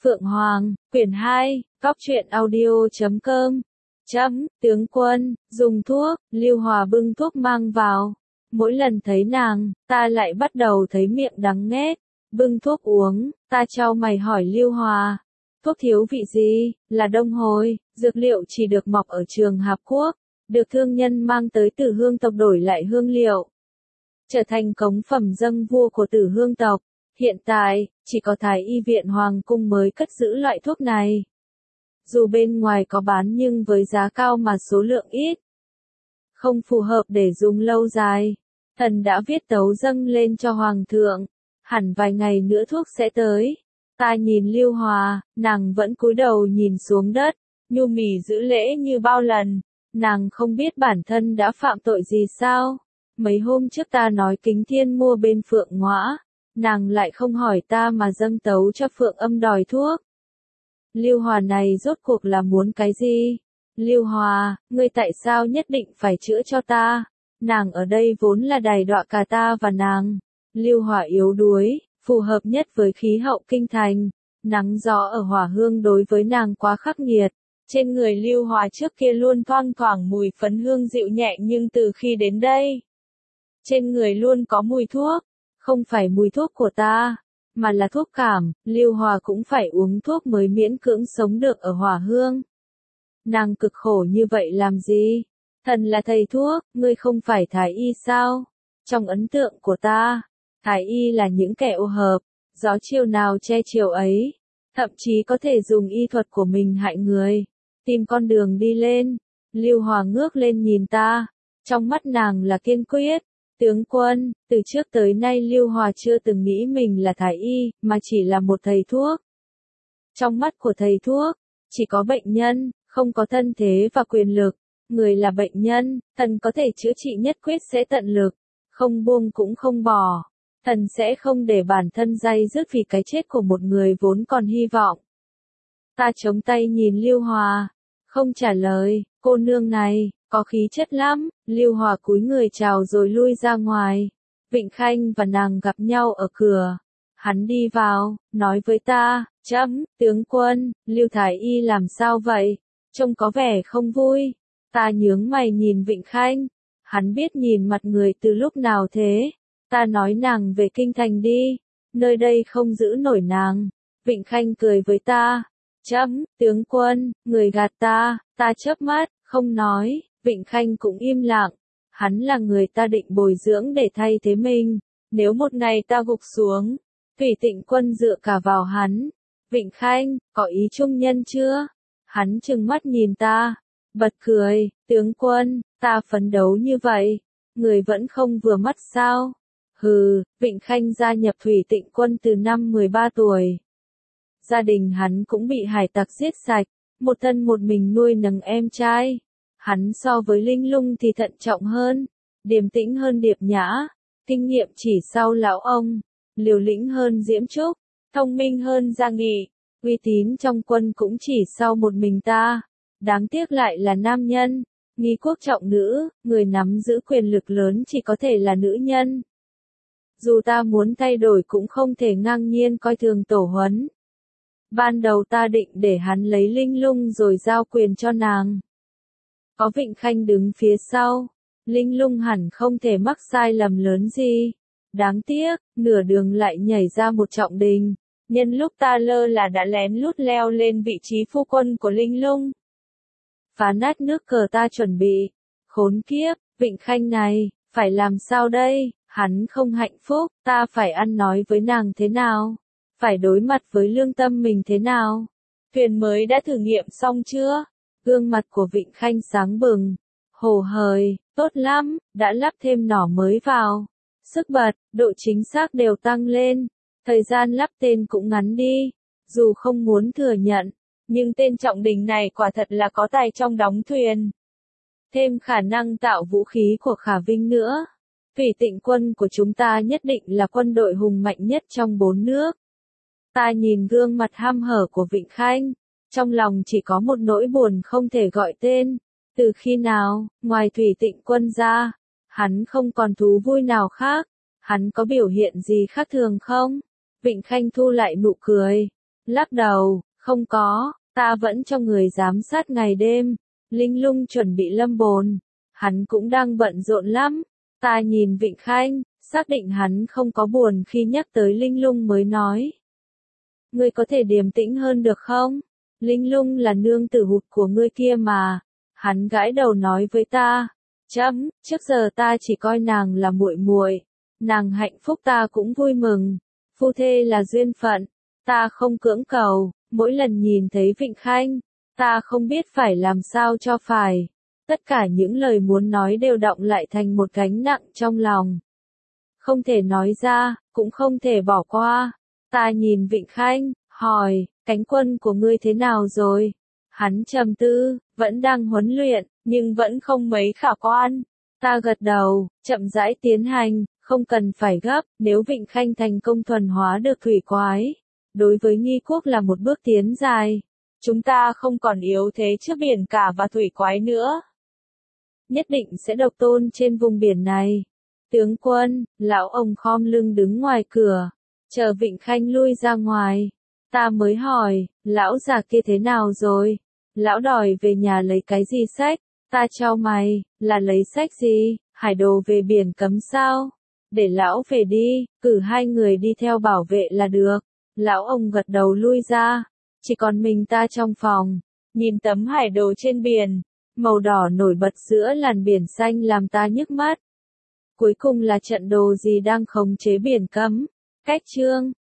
Phượng Hoàng, quyển 2, Cóc truyện audio.com. Tướng quân, dùng thuốc, Lưu Hòa bưng thuốc mang vào. Mỗi lần thấy nàng, ta lại bắt đầu thấy miệng đắng nghét. Bưng thuốc uống, ta chau mày hỏi Lưu Hòa. Thuốc thiếu vị gì? Là đông hồi, dược liệu chỉ được mọc ở Trường Hạp Quốc, được thương nhân mang tới Tử Hương tộc đổi lại hương liệu, trở thành cống phẩm dâng vua của Tử Hương tộc. Hiện tại, chỉ có Thái y viện Hoàng cung mới cất giữ loại thuốc này. Dù bên ngoài có bán nhưng với giá cao mà số lượng ít, không phù hợp để dùng lâu dài. Thần đã viết tấu dâng lên cho Hoàng thượng, hẳn vài ngày nữa thuốc sẽ tới. Ta nhìn Lưu Hòa, nàng vẫn cúi đầu nhìn xuống đất, nhu mì giữ lễ như bao lần. Nàng không biết bản thân đã phạm tội gì sao? Mấy hôm trước ta nói Kính Thiên mua bên Phượng Ngõa, nàng lại không hỏi ta mà dâng tấu cho Phượng Âm đòi thuốc. Lưu Hòa này rốt cuộc là muốn cái gì? Lưu Hòa, ngươi tại sao nhất định phải chữa cho ta? Nàng ở đây vốn là đày đọa cả ta và nàng. Lưu Hòa yếu đuối, phù hợp nhất với khí hậu kinh thành. Nắng gió ở Hỏa Hương đối với nàng quá khắc nghiệt. Trên người Lưu Hòa trước kia luôn thoang thoảng mùi phấn hương dịu nhẹ, nhưng từ khi đến đây, trên người luôn có mùi thuốc. Không phải mùi thuốc của ta, mà là thuốc cảm. Lưu Hòa cũng phải uống thuốc mới miễn cưỡng sống được ở Hỏa Hương. Nàng cực khổ như vậy làm gì? Thần là thầy thuốc, ngươi không phải thái y sao? Trong ấn tượng của ta, thái y là những kẻ ô hợp, gió chiều nào che chiều ấy, thậm chí có thể dùng y thuật của mình hại người, tìm con đường đi lên. Lưu Hòa ngước lên nhìn ta, trong mắt nàng là kiên quyết. Tướng quân, từ trước tới nay Lưu Hòa chưa từng nghĩ mình là thái y, mà chỉ là một thầy thuốc. Trong mắt của thầy thuốc, chỉ có bệnh nhân, không có thân thế và quyền lực. Người là bệnh nhân, thần có thể chữa trị nhất quyết sẽ tận lực, không buông cũng không bỏ. Thần sẽ không để bản thân day dứt vì cái chết của một người vốn còn hy vọng. Ta chống tay nhìn Lưu Hòa, không trả lời. Cô nương này có khí chất lắm. Lưu Hòa cúi người chào rồi lui ra ngoài. Vịnh Khanh và nàng gặp nhau ở cửa. Hắn đi vào, nói với ta, tướng quân, Lưu thái y làm sao vậy? Trông có vẻ không vui. Ta nhướng mày nhìn Vịnh Khanh. Hắn biết nhìn mặt người từ lúc nào thế? Ta nói nàng về kinh thành đi, nơi đây không giữ nổi nàng. Vịnh Khanh cười với ta. Tướng quân, người gạt ta. Ta chớp mắt, không nói. Vịnh Khanh cũng im lặng. Hắn là người ta định bồi dưỡng để thay thế mình. Nếu một ngày ta gục xuống, Thủy Tịnh Quân dựa cả vào hắn. Vịnh Khanh, có ý trung nhân chưa? Hắn trừng mắt nhìn ta, bật cười. Tướng quân, ta phấn đấu như vậy, người vẫn không vừa mắt sao? Hừ. Vịnh Khanh gia nhập Thủy Tịnh Quân từ năm 13 tuổi. Gia đình hắn cũng bị hải tặc giết sạch, một thân một mình nuôi nấng em trai. Hắn so với Linh Lung thì thận trọng hơn, điềm tĩnh hơn Điệp Nhã, kinh nghiệm chỉ sau lão ông, liều lĩnh hơn Diễm Trúc, thông minh hơn Gia Nghị, uy tín trong quân cũng chỉ sau một mình ta. Đáng tiếc lại là nam nhân, nghi quốc trọng nữ, người nắm giữ quyền lực lớn chỉ có thể là nữ nhân. Dù ta muốn thay đổi cũng không thể ngang nhiên coi thường Tổ Huấn. Ban đầu ta định để hắn lấy Linh Lung rồi giao quyền cho nàng. Có Vịnh Khanh đứng phía sau, Linh Lung hẳn không thể mắc sai lầm lớn gì. Đáng tiếc, nửa đường lại nhảy ra một Trọng Đình. Nhân lúc ta lơ là đã lén lút leo lên vị trí phu quân của Linh Lung. Phá nát nước cờ ta chuẩn bị. Khốn kiếp, Vịnh Khanh này, phải làm sao đây? Hắn không hạnh phúc, ta phải ăn nói với nàng thế nào? Phải đối mặt với lương tâm mình thế nào? Thuyền mới đã thử nghiệm xong chưa? Gương mặt của Vịnh Khanh sáng bừng. Hồ hời, tốt lắm, đã lắp thêm nỏ mới vào. Sức bật, độ chính xác đều tăng lên. Thời gian lắp tên cũng ngắn đi. Dù không muốn thừa nhận, nhưng tên Trọng Đình này quả thật là có tài trong đóng thuyền. Thêm khả năng tạo vũ khí của Khả Vinh nữa. Thủy Tịnh Quân của chúng ta nhất định là quân đội hùng mạnh nhất trong 4 nước. Ta nhìn gương mặt hăm hở của Vịnh Khanh, trong lòng chỉ có một nỗi buồn không thể gọi tên. Từ khi nào, ngoài Thủy Tịnh Quân ra, hắn không còn thú vui nào khác? Hắn có biểu hiện gì khác thường không? Vịnh Khanh thu lại nụ cười. Lắc đầu, không có, ta vẫn cho người giám sát ngày đêm. Linh Lung chuẩn bị lâm bồn. Hắn cũng đang bận rộn lắm. Ta nhìn Vịnh Khanh, xác định hắn không có buồn khi nhắc tới Linh Lung mới nói. Ngươi có thể điềm tĩnh hơn được không? Linh Lung là nương tử hụt của ngươi kia mà. Hắn gãi đầu nói với ta. Trước giờ ta chỉ coi nàng là muội muội. Nàng hạnh phúc ta cũng vui mừng. Phu thê là duyên phận. Ta không cưỡng cầu. Mỗi lần nhìn thấy Vịnh Khanh, ta không biết phải làm sao cho phải. Tất cả những lời muốn nói đều đọng lại thành một gánh nặng trong lòng. Không thể nói ra, cũng không thể bỏ qua. Ta nhìn Vịnh Khanh, hỏi, cánh quân của ngươi thế nào rồi? Hắn trầm tư, vẫn đang huấn luyện, nhưng vẫn không mấy khả quan. Ta gật đầu, chậm rãi tiến hành, không cần phải gấp, nếu Vịnh Khanh thành công thuần hóa được thủy quái. Đối với nghi quốc là một bước tiến dài. Chúng ta không còn yếu thế trước biển cả và thủy quái nữa. Nhất định sẽ độc tôn trên vùng biển này. Tướng quân, lão ông khom lưng đứng ngoài cửa, chờ Vịnh Khanh lui ra ngoài. Ta mới hỏi, lão già kia thế nào rồi? Lão đòi về nhà lấy cái gì sách? Ta chau mày, là lấy sách gì? Hải đồ về biển cấm sao? Để lão về đi, cử 2 người đi theo bảo vệ là được. Lão ông gật đầu lui ra, chỉ còn mình ta trong phòng, nhìn tấm hải đồ trên biển, màu đỏ nổi bật giữa làn biển xanh làm ta nhức mắt. Cuối cùng là trận đồ gì đang khống chế biển cấm? Cách chương